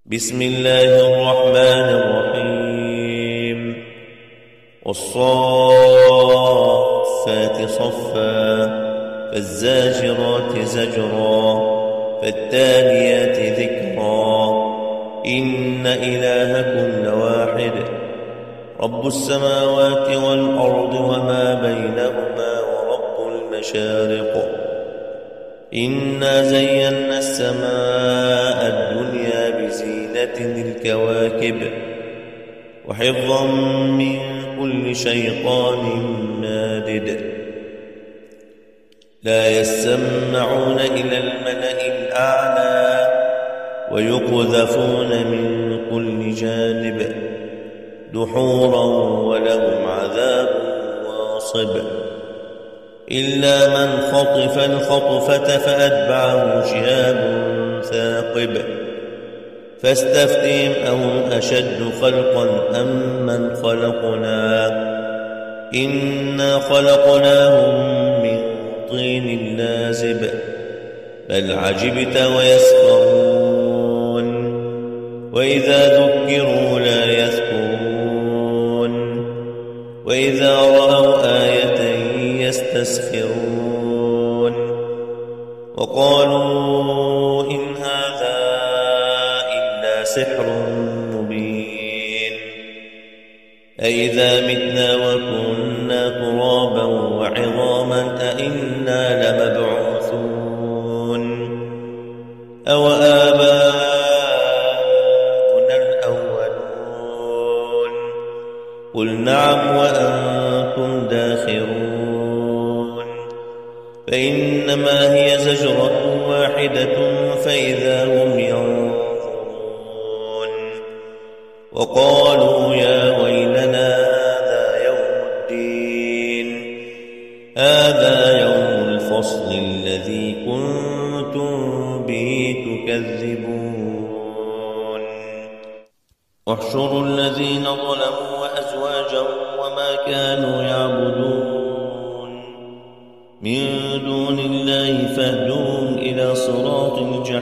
بسم الله الرحمن الرحيم والصافات صفا فالزاجرات زجرا فالتاليات ذكرا إن إلهكم لواحد رب السماوات والأرض وما بينهما ورب المشارق إنا زينا السماء الدنيا بزينة الكواكب وحفظا من كل شيطان مارد لا يسمعون إلى الملأ الأعلى ويقذفون من كل جانب دحورا ولهم عذاب واصب إلا من خطف الخطفة فأتبعه شهاب ثاقب فاستفتهم أهم أشد خلقا أم من خلقنا إنا خلقناهم من طين لازب بل عجبت ويسخرون وإذا ذكروا لا يذكرون وإذا رأوا آية يستسخرون وقالوا إن هذا إلا سحر مبين أئذا متنا وكنا ترابا وعظاما أئنا لمبعوثون أو آباؤنا الأولون قل نعم وأنتم داخرون فإنما هي زجرة واحدة فإذا هم ينظرون وقالوا يا ويلنا هذا يوم الدين هذا يوم الفصل الذي كنتم به تكذبون واحشروا الذين ظلموا وأزواجهم وما كانوا يعبدون من دون الله فاهدوهم إلى صراط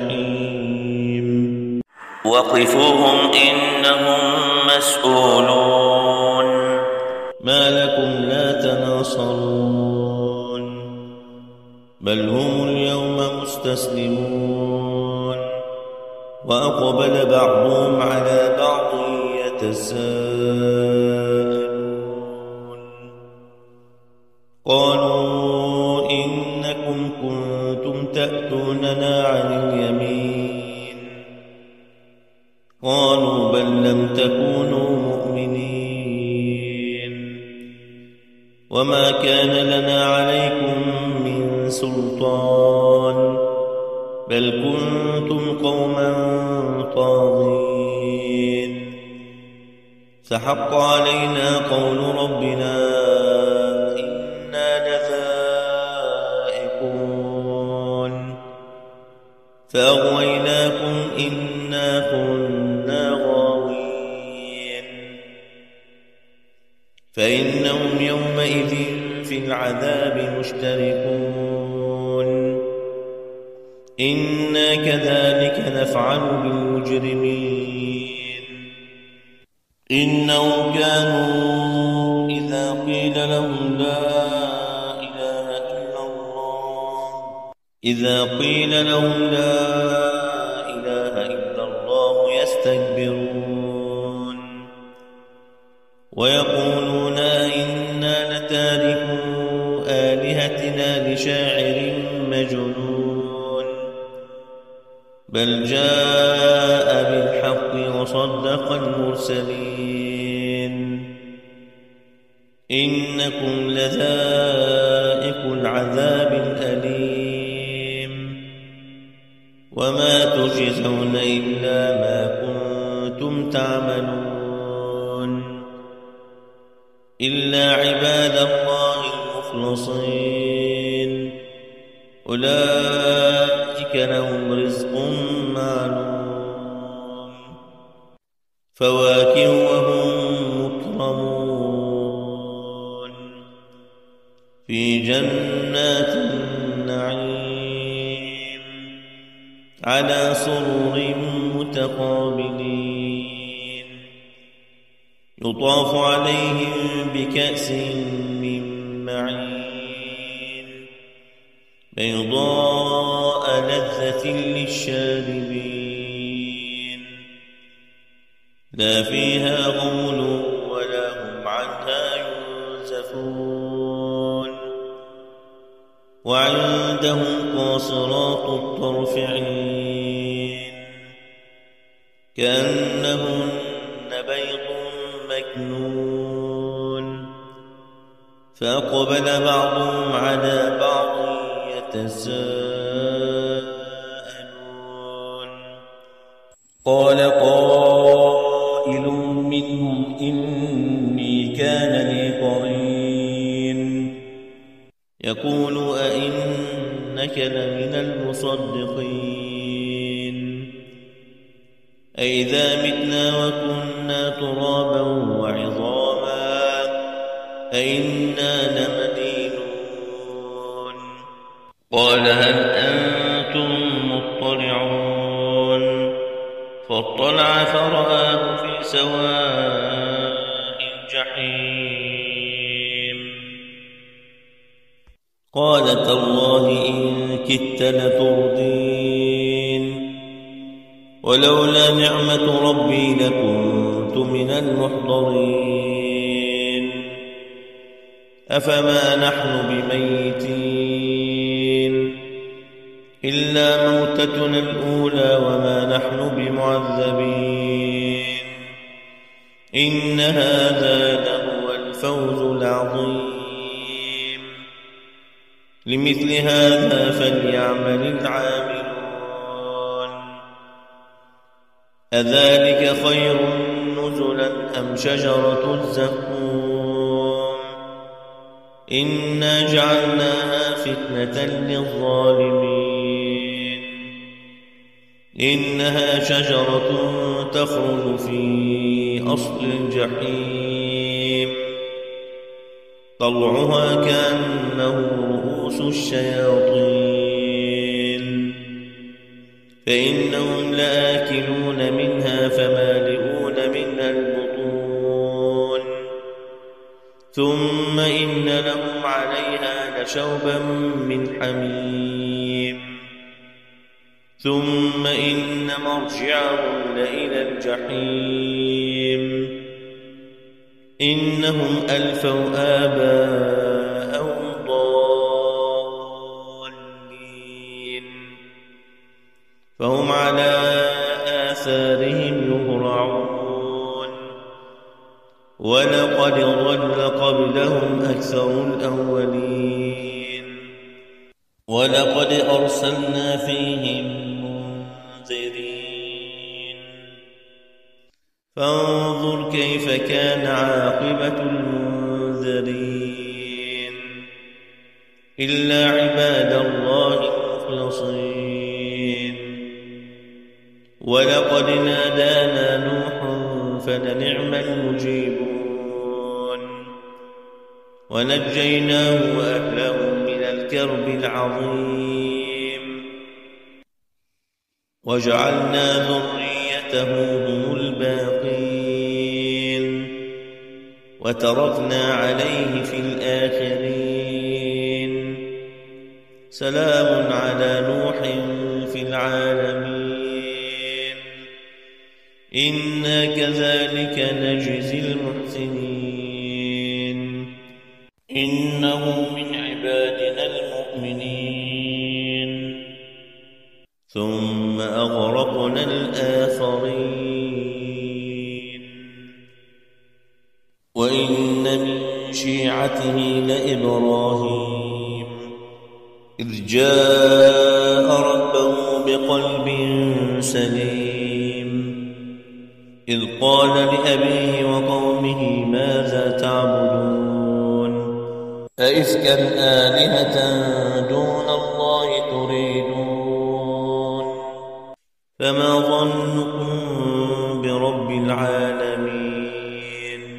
الجحيم وقفوهم إنهم مسؤولون ما لكم لا تناصرون بل هم اليوم مستسلمون وأقبل بعضهم على بعض يتساءلون قالوا إنكم كنتم تأتوننا عن اليمين قالوا بل لم تكونوا مؤمنين وما كان لنا عليكم من سلطان بل كنتم قوما طاغين فحق علينا قول ربنا فأغويناكم إنا كنا غاوين فإنهم يومئذ في العذاب مشتركون إنا كذلك نفعل بالمجرمين إنهم كانوا إذا قيل لهم لا إله إلا الله يستكبرون ويقولون إنا لتاركو آلهتنا لشاعر مجنون بل جاء بالحق وصدق المرسلين إنكم لذائق العذاب الأليم وما تجزون إلا ما كنتم تعملون إلا عباد الله المخلصين أولئك لهم رزق معلوم فواكه وهم مكرمون في جنات النعيم على سرر متقابلين يطاف عليهم بكأس من معين بيضاء لذة للشاربين لا فيها غول ولا هم عنها ينزفون وعندهم قاصرات الطرف عين كأنهن بيض مكنون فأقبل بعضهم على بعض يتساءلون قال قائل منهم إني كان لي قرين يقول أئنك لمن المصدقين أئذا متنا وكنا ترابا وعظاما أئنا لمدينون قال هل أنتم مطلعون فاطلع فرآه في سواء الجحيم قال تالله إن كدت لتردين ولولا نعمة ربي لكنت من المحضرين أفما نحن بميتين إلا موتتنا الأولى وما نحن بمعذبين إن هذا لهو الفوز العظيم لمثل هذا فليعمل العاملون أذلك خير نزلا أم شجرة الزقوم إنا جعلناها فتنة للظالمين إنها شجرة تخرج في أصل الجحيم طلعها كأنه رؤوس الشياطين فإنهم لآكلون منها فمالئون منها البطون ثم إن لهم عليها لشوبا من حميم ثم إن مرجعهم لإلى الجحيم إنهم ألفوا آباءهم ضالين فهم على آثارهم يهرعون ولقد ضل قبلهم أكثر الأولين ولقد أرسلنا فيهم منذرين فانظر كيف كان عاقبة المنذرين إلا عباد الله المخلصين ولقد نادانا نوح فلنعم المجيبون ونجيناه وأهله من الكرب العظيم وجعلنا ذريته هم الباقين وتركنا عليه في الآخرين سلام على نوح في العالمين إنا كذلك نجزي المحسنين إنه من عبادنا المؤمنين ثم أغرقنا الآخرين وإن من شيعته لإبراهيم إذ جاء ربه بقلب سليم إذ قال لأبيه وقومه ماذا تعبدون أئفكا آلهة دون الله تريدون فما ظنكم برب العالمين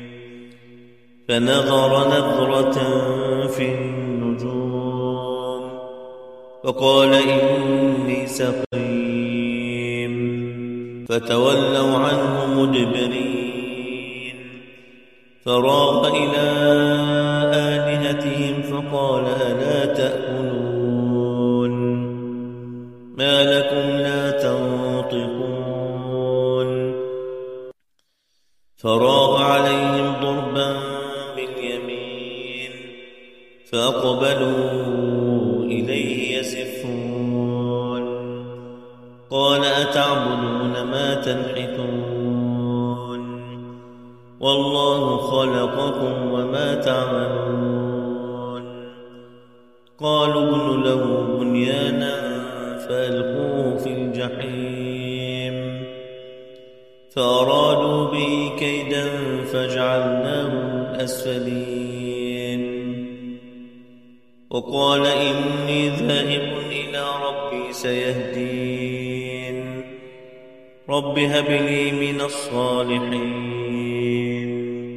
فنظر نظرة في النجوم وقال إني سقيم فتولوا عنه مدبرين. فراغ إلى آلهتهم فقال ألا تأكلون ما لكم لا تنطقون. فراغ عليهم ضربا باليمين فأقبلوا إليه يزفون. قال أتعبدون ما تنحتون والله خلقكم وما تعملون. قالوا ابن له بنيانا فألقوه في الجحيم فأرادوا به كيدا فجعلناهم الأسفلين. وقال إني ذاهب إلى ربي سيهدين. رب هب لي من الصالحين.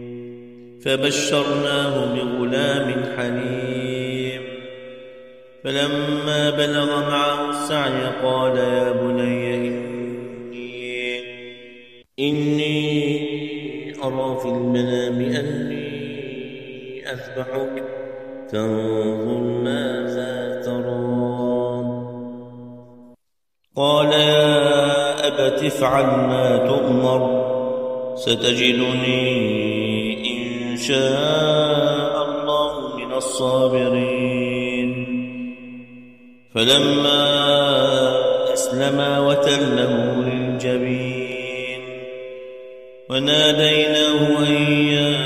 فبشرناه بغلام حليم. فلما بلغ معه السعي قال يا بني إني أرى في المنام أني أذبحك فانظر ماذا ترى. قال يا أبت افعل ما تؤمر ستجدني إن شاء الله من الصابرين. فلما أسلما وتله للجبين وناديناه أن يا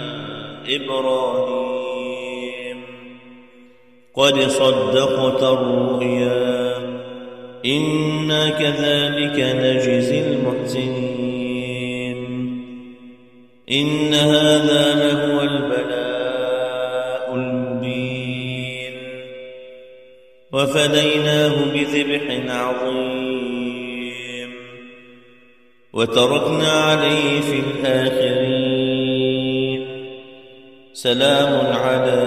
إبراهيم قد صدقت الرؤيا إنا كذلك نجزي المحسنين. إن هذا لهو البلاء المبين. وفديناه بذبح عظيم وتركنا عليه في الآخرين. سلام على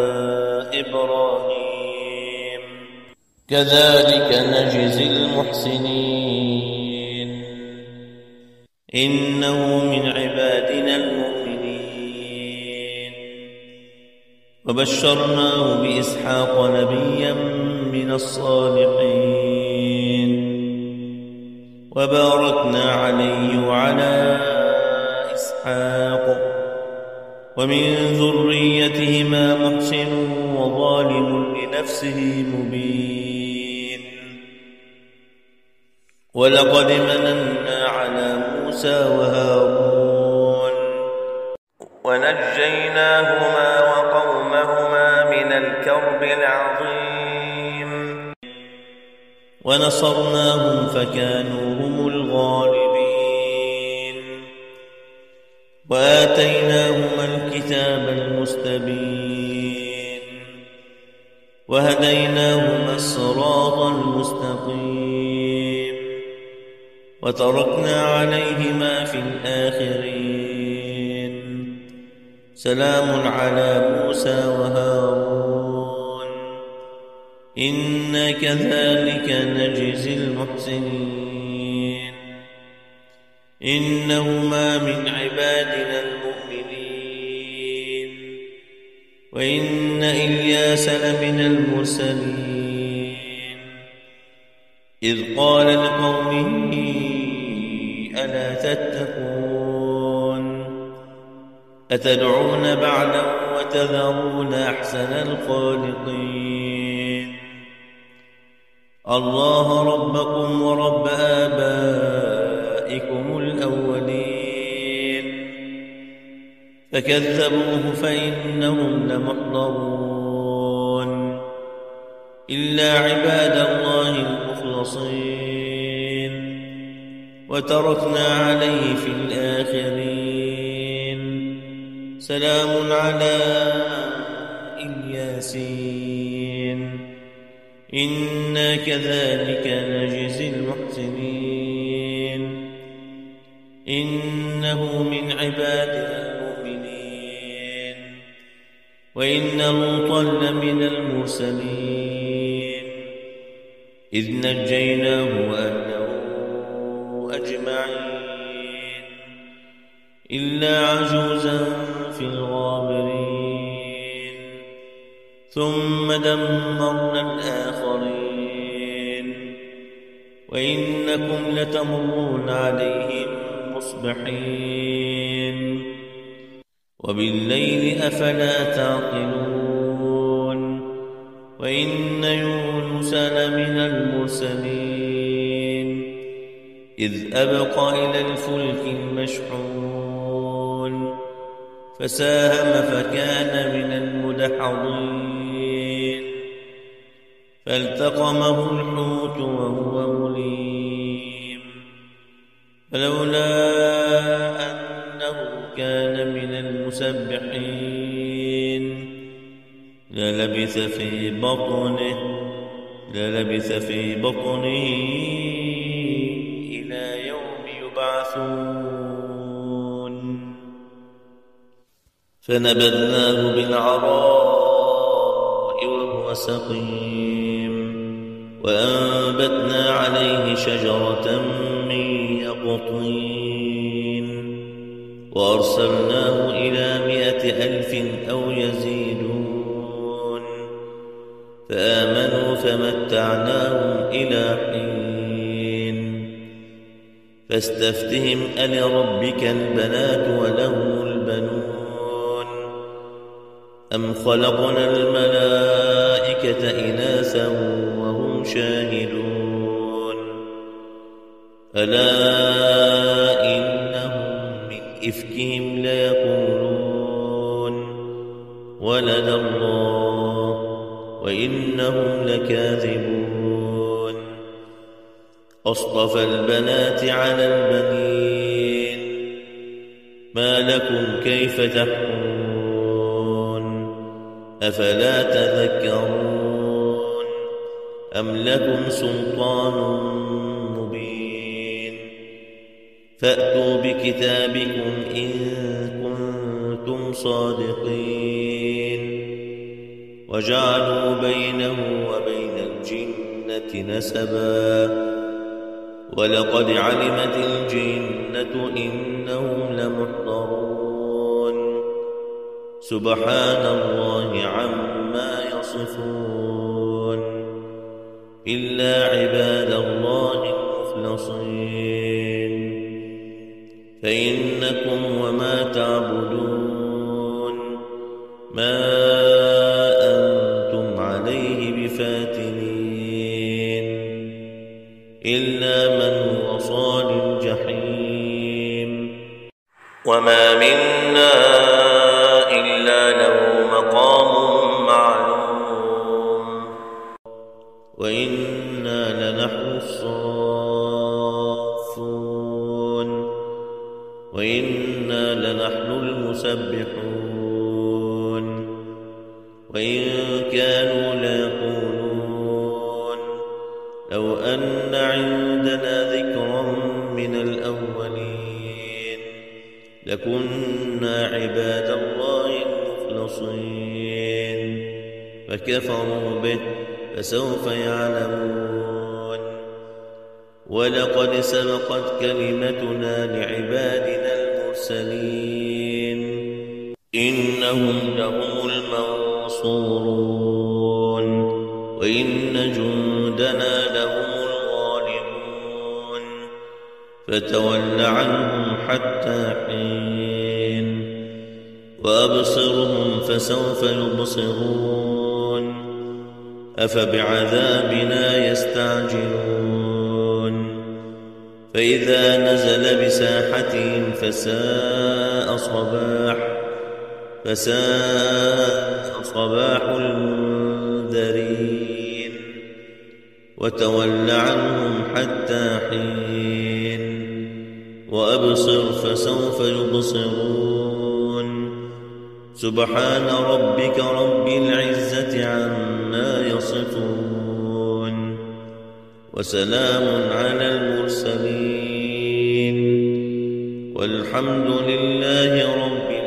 إبراهيم كذلك نجزي المحسنين. إنه من عبادنا المؤمنين. وبشرناه بإسحاق نبيا من الصالحين. وباركنا عليه وعلى إسحاق ومن ذريتهما محسن وظالم لنفسه مبين. ولقد مننا على موسى وهارون ونجيناهما وقومهما من الكرب العظيم. ونصرناهم فكانوا هم الغالبين. وآتيناهما الكتاب المستبين وهديناهما الصراط المستقيم. وتركنا عليهما في الآخرين. سلام على موسى وهارون إنا كذلك نجزي المحسنين. إنهما من عبادنا المؤمنين. وإن إلياس لمن المرسلين. إذ قال لقومه ألا تتقون أتدعون بعلا وتذرون أحسن الخالقين. الله ربكم ورب آبائكم الأولين. فكذبوه فإنهم لمحضرون إلا عباد الله المخلصين. وتركنا عليه في الآخرين. سلام على الياسين إنا كذلك نجزي المحسنين. إنه من عبادنا المؤمنين. وإن لوطا لمن المرسلين. إذ نجيناه وأهله أجمعين. إلا عجوزا في الغابرين ثم دمرنا الآخرين وإنكم لتمرون عليهم مصبحين وبالليل أفلا تعقلون وإن يونس لمن المرسلين إذ أبق إلى الفلك المشحون فساهم فكان من المدحضين فالتقمه الحوت وهو مليم فلولا أنه كان من المسبحين للبث في بطنه إلى يوم يبعثون فنبذناه بالعراء وهو سقيم وأنبتنا عليه شجرة من يقطين وأرسلناه إلى 100,000 أو يزيدون فآمنوا فمتعناهم إلى حين فاستفتهم ألربك البنات ولهم البنون أم خلقنا الملائكة إناثا وهم شاهدون ألا إنهم من إفكهم ليقولون ولد الله وإنهم لكاذبون أصطفى البنات على البنين ما لكم كيف تحكمون أفلا تذكرون أم لكم سلطان مبين فأتوا بكتابكم إن كنتم صادقين وجعلوا بينه وبين الجنة نسبا ولقد علمت الجنة إنهم لمحضرون سبحان الله عما يصفون إلا عباد الله المخلصين فإنكم وما تعبدون ما أنتم عليه بفاتنين إلا من هو صال الجحيم وما منا إلا له مقام معلوم وإنا لنحن الصافون وإنا لنحن المسبحون وإن كانوا ليقولون لو أن عندنا ذكرا من الأولين لكنا عباد الله المخلصين فكفروا به فسوف يعلمون ولقد سبقت كلمتنا لعبادنا المرسلين إنهم لهم المنصورون وإن جندنا لهم الغالبون فتول عنهم حتى حين وأبصرهم فسوف يبصرون أفبعذابنا يستعجلون فإذا نزل بساحتهم فساء صباح المنذرين وتول عنهم حتى حين وأبصر فسوف يبصرون سبحان ربك رب العزة عما يصفون وسلام على المرسلين والحمد لله رب العالمين.